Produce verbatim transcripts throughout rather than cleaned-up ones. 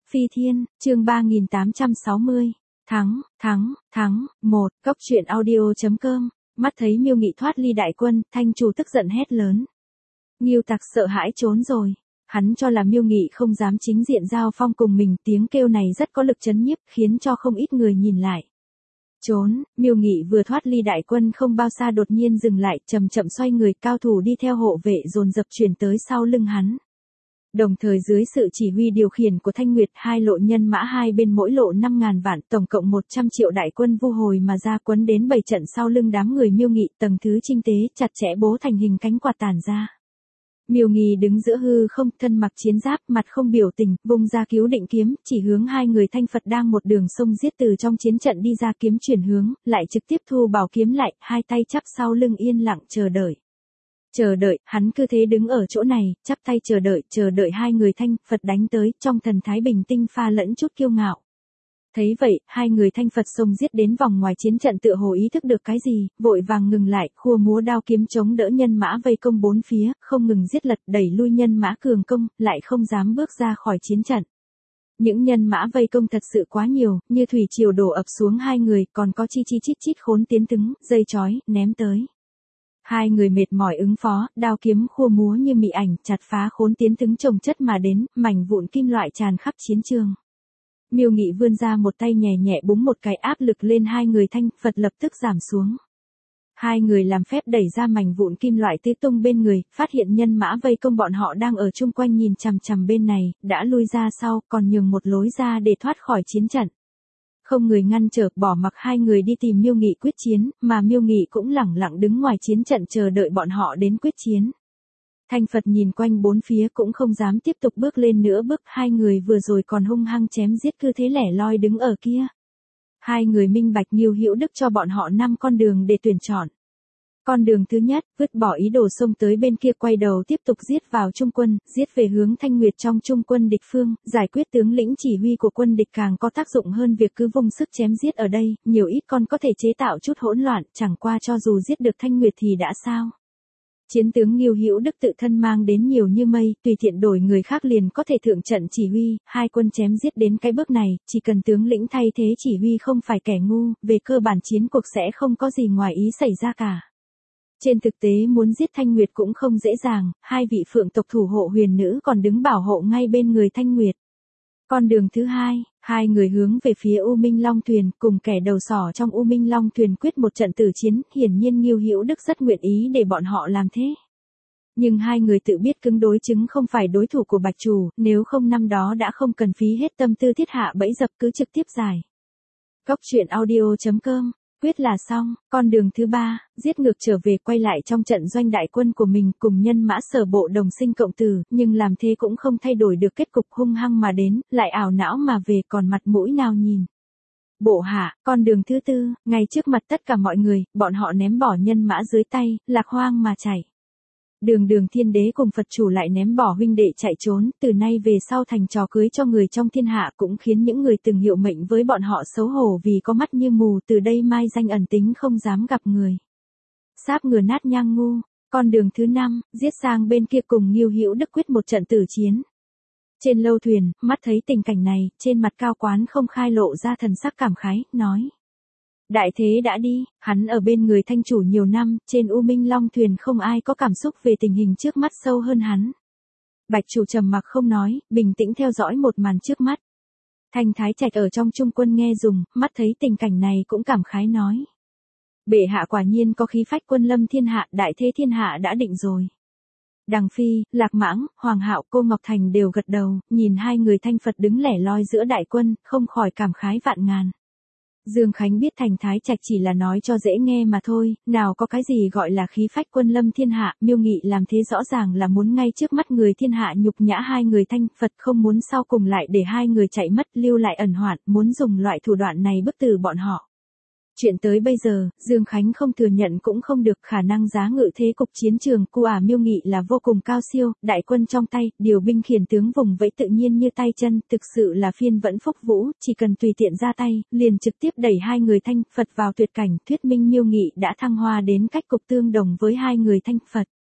Phi Thiên, chương ba nghìn tám trăm sáu mươi. Thắng, thắng, thắng, một, Cốc truyện audio.com. Mắt thấy Miêu Nghị thoát ly đại quân, Thanh Trù tức giận hét lớn. Ngưu Tặc sợ hãi trốn rồi. Hắn cho là Miêu Nghị không dám chính diện giao phong cùng mình, tiếng kêu này rất có lực chấn nhiếp, khiến cho không ít người nhìn lại. Trốn, Miêu Nghị vừa thoát ly đại quân không bao xa đột nhiên dừng lại, chậm chậm xoay người, cao thủ đi theo hộ vệ dồn dập chuyển tới sau lưng hắn. Đồng thời dưới sự chỉ huy điều khiển của Thanh Nguyệt, hai lộ nhân mã hai bên mỗi lộ năm ngàn vạn, tổng cộng một trăm triệu đại quân vu hồi mà ra, quấn đến bảy trận sau lưng đám người Miêu Nghị, tầng thứ chinh tế chặt chẽ bố thành hình cánh quạt tản ra. Miêu Nghị đứng giữa hư không, thân mặc chiến giáp, mặt không biểu tình, vung ra cứu định kiếm, chỉ hướng hai người Thanh Phật đang một đường sông giết từ trong chiến trận đi ra, kiếm chuyển hướng, lại trực tiếp thu bảo kiếm lại, hai tay chắp sau lưng yên lặng chờ đợi. Chờ đợi, hắn cứ thế đứng ở chỗ này, chắp tay chờ đợi, chờ đợi hai người Thanh Phật đánh tới, trong thần thái bình tinh pha lẫn chút kiêu ngạo. Thấy vậy, hai người Thanh Phật xông giết đến vòng ngoài chiến trận, tựa hồ ý thức được cái gì, vội vàng ngừng lại, khua múa đao kiếm chống đỡ nhân mã vây công bốn phía, không ngừng giết lật đẩy lui nhân mã cường công, lại không dám bước ra khỏi chiến trận. Những nhân mã vây công thật sự quá nhiều, như thủy triều đổ ập xuống hai người, còn có chi chi chít chít khốn tiến tứng, dây chói, ném tới. Hai người mệt mỏi ứng phó, đao kiếm khua múa như mị ảnh, chặt phá khốn tiến tứng chồng chất mà đến, mảnh vụn kim loại tràn khắp chiến trường. Miêu Nghị vươn ra một tay nhẹ nhẹ búng một cái, áp lực lên hai người Thanh Phật lập tức giảm xuống. Hai người làm phép đẩy ra mảnh vụn kim loại tứ tung bên người, phát hiện nhân mã vây công bọn họ đang ở chung quanh nhìn chằm chằm bên này, đã lui ra sau, còn nhường một lối ra để thoát khỏi chiến trận. Không người ngăn trở, bỏ mặc hai người đi tìm Miêu Nghị quyết chiến, mà Miêu Nghị cũng lẳng lặng đứng ngoài chiến trận chờ đợi bọn họ đến quyết chiến. Thanh Phật nhìn quanh bốn phía cũng không dám tiếp tục bước lên nữa bước, hai người vừa rồi còn hung hăng chém giết cứ thế lẻ loi đứng ở kia. Hai người minh bạch Ngưu Hữu Đức cho bọn họ năm con đường để tuyển chọn. Con đường thứ nhất, vứt bỏ ý đồ xông tới bên kia, quay đầu tiếp tục giết vào trung quân, giết về hướng Thanh Nguyệt trong trung quân địch phương, giải quyết tướng lĩnh chỉ huy của quân địch càng có tác dụng hơn việc cứ vung sức chém giết ở đây, nhiều ít con có thể chế tạo chút hỗn loạn, chẳng qua cho dù giết được Thanh Nguyệt thì đã sao. Chiến tướng Ngưu Hữu Đức tự thân mang đến nhiều như mây, tùy tiện đổi người khác liền có thể thượng trận chỉ huy, hai quân chém giết đến cái bước này, chỉ cần tướng lĩnh thay thế chỉ huy không phải kẻ ngu, về cơ bản chiến cuộc sẽ không có gì ngoài ý xảy ra cả. Trên thực tế muốn giết Thanh Nguyệt cũng không dễ dàng, hai vị phượng tộc thủ hộ huyền nữ còn đứng bảo hộ ngay bên người Thanh Nguyệt. Con đường thứ hai, hai người hướng về phía U Minh Long Thuyền, cùng kẻ đầu sỏ trong U Minh Long Thuyền quyết một trận tử chiến, hiển nhiên Ngưu Hữu Đức rất nguyện ý để bọn họ làm thế. Nhưng hai người tự biết cứng đối chứng không phải đối thủ của Bạch Chủ, nếu không năm đó đã không cần phí hết tâm tư thiết hạ bẫy dập, cứ trực tiếp giải. Cốc truyện audio.com. Quyết là xong, con đường thứ ba, giết ngược trở về, quay lại trong trận doanh đại quân của mình, cùng nhân mã Sở Bộ đồng sinh cộng tử, nhưng làm thế cũng không thay đổi được kết cục, hung hăng mà đến, lại ảo não mà về, còn mặt mũi nào nhìn. Bộ hạ, con đường thứ tư, ngay trước mặt tất cả mọi người, bọn họ ném bỏ nhân mã dưới tay, lạc hoang mà chạy. Đường Đường Thiên Đế cùng Phật Chủ lại ném bỏ huynh đệ chạy trốn, từ nay về sau thành trò cưới cho người trong thiên hạ, cũng khiến những người từng hiệu mệnh với bọn họ xấu hổ vì có mắt như mù, từ đây mai danh ẩn tính không dám gặp người. Sáp ngừa nát nhang ngu, con đường thứ năm, giết sang bên kia cùng Ngưu Hữu Đức quyết một trận tử chiến. Trên lâu thuyền, mắt thấy tình cảnh này, trên mặt Cao Quán không khai lộ ra thần sắc cảm khái, nói. Đại thế đã đi, hắn ở bên người Thanh Chủ nhiều năm, trên U Minh Long Thuyền không ai có cảm xúc về tình hình trước mắt sâu hơn hắn. Bạch Chủ trầm mặc không nói, bình tĩnh theo dõi một màn trước mắt. Thanh Thái Trạch ở trong trung quân nghe dùng, mắt thấy tình cảnh này cũng cảm khái nói. Bệ hạ quả nhiên có khí phách quân lâm thiên hạ, đại thế thiên hạ đã định rồi. Đằng Phi, Lạc Mãng, Hoàng Hạo, Cô Ngọc Thành đều gật đầu, nhìn hai người Thanh Phật đứng lẻ loi giữa đại quân, không khỏi cảm khái vạn ngàn. Dương Khánh biết Thành Thái Trạch chỉ là nói cho dễ nghe mà thôi, nào có cái gì gọi là khí phách quân lâm thiên hạ, Miêu Nghị làm thế rõ ràng là muốn ngay trước mắt người thiên hạ nhục nhã hai người Thanh Phật, không muốn sau cùng lại để hai người chạy mất, lưu lại ẩn hoạn, muốn dùng loại thủ đoạn này bức tử bọn họ. Chuyện tới bây giờ, Dương Khánh không thừa nhận cũng không được, khả năng giá ngự thế cục chiến trường của ả Miêu Nghị là vô cùng cao siêu, đại quân trong tay, điều binh khiển tướng vùng vẫy tự nhiên như tay chân, thực sự là phiên vẫn phúc vũ, chỉ cần tùy tiện ra tay, liền trực tiếp đẩy hai người Thanh Phật vào tuyệt cảnh, thuyết minh Miêu Nghị đã thăng hoa đến cách cục tương đồng với hai người Thanh Phật.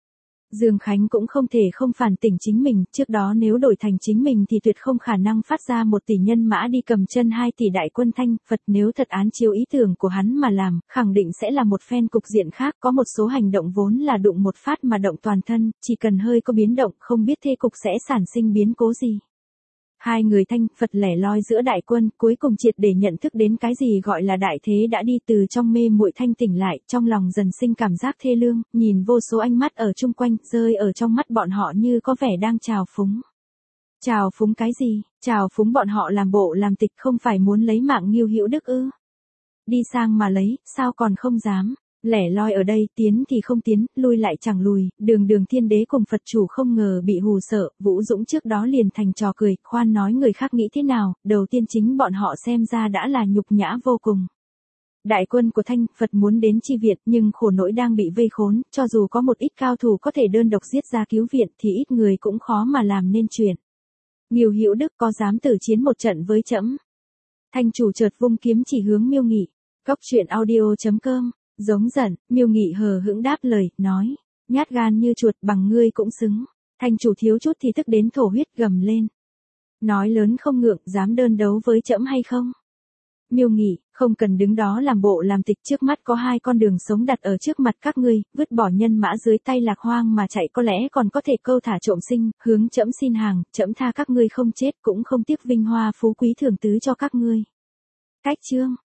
Dương Khánh cũng không thể không phản tỉnh chính mình, trước đó nếu đổi thành chính mình thì tuyệt không khả năng phát ra một tỷ nhân mã đi cầm chân hai tỷ đại quân Thanh Phật, nếu thật án chiếu ý tưởng của hắn mà làm, khẳng định sẽ là một phen cục diện khác, có một số hành động vốn là đụng một phát mà động toàn thân, chỉ cần hơi có biến động, không biết thế cục sẽ sản sinh biến cố gì. Hai người Thanh Phật lẻ loi giữa đại quân, cuối cùng triệt để nhận thức đến cái gì gọi là đại thế đã đi, từ trong mê muội thanh tỉnh lại, trong lòng dần sinh cảm giác thê lương, nhìn vô số ánh mắt ở chung quanh, rơi ở trong mắt bọn họ như có vẻ đang trào phúng. Trào phúng cái gì? Trào phúng bọn họ làm bộ làm tịch, không phải muốn lấy mạng Ngưu Hữu Đức ư? Đi sang mà lấy, sao còn không dám? Lẻ loi ở đây, tiến thì không tiến, lui lại chẳng lùi, đường đường thiên đế cùng Phật chủ không ngờ bị hù sợ, Vũ Dũng trước đó liền thành trò cười, khoan nói người khác nghĩ thế nào, đầu tiên chính bọn họ xem ra đã là nhục nhã vô cùng. Đại quân của Thanh Phật muốn đến chi viện, nhưng khổ nỗi đang bị vây khốn, cho dù có một ít cao thủ có thể đơn độc giết ra cứu viện thì ít người cũng khó mà làm nên chuyện. Ngưu Hữu Đức có dám tử chiến một trận với trẫm? Thanh chủ chợt vung kiếm chỉ hướng Miêu Nghị. Cốc truyện audio chấm com. Giống giận, Miêu Nghị hờ hững đáp lời, nói, nhát gan như chuột, bằng ngươi cũng xứng. Thanh chủ thiếu chút thì tức đến thổ huyết, gầm lên. Nói lớn không ngượng, dám đơn đấu với trẫm hay không? Miêu Nghị, không cần đứng đó làm bộ làm tịch, trước mắt có hai con đường sống đặt ở trước mặt các ngươi, vứt bỏ nhân mã dưới tay Lạc Hoang mà chạy có lẽ còn có thể câu thả trộm sinh, hướng trẫm xin hàng, trẫm tha các ngươi không chết cũng không tiếc vinh hoa phú quý thưởng tứ cho các ngươi. Cách chương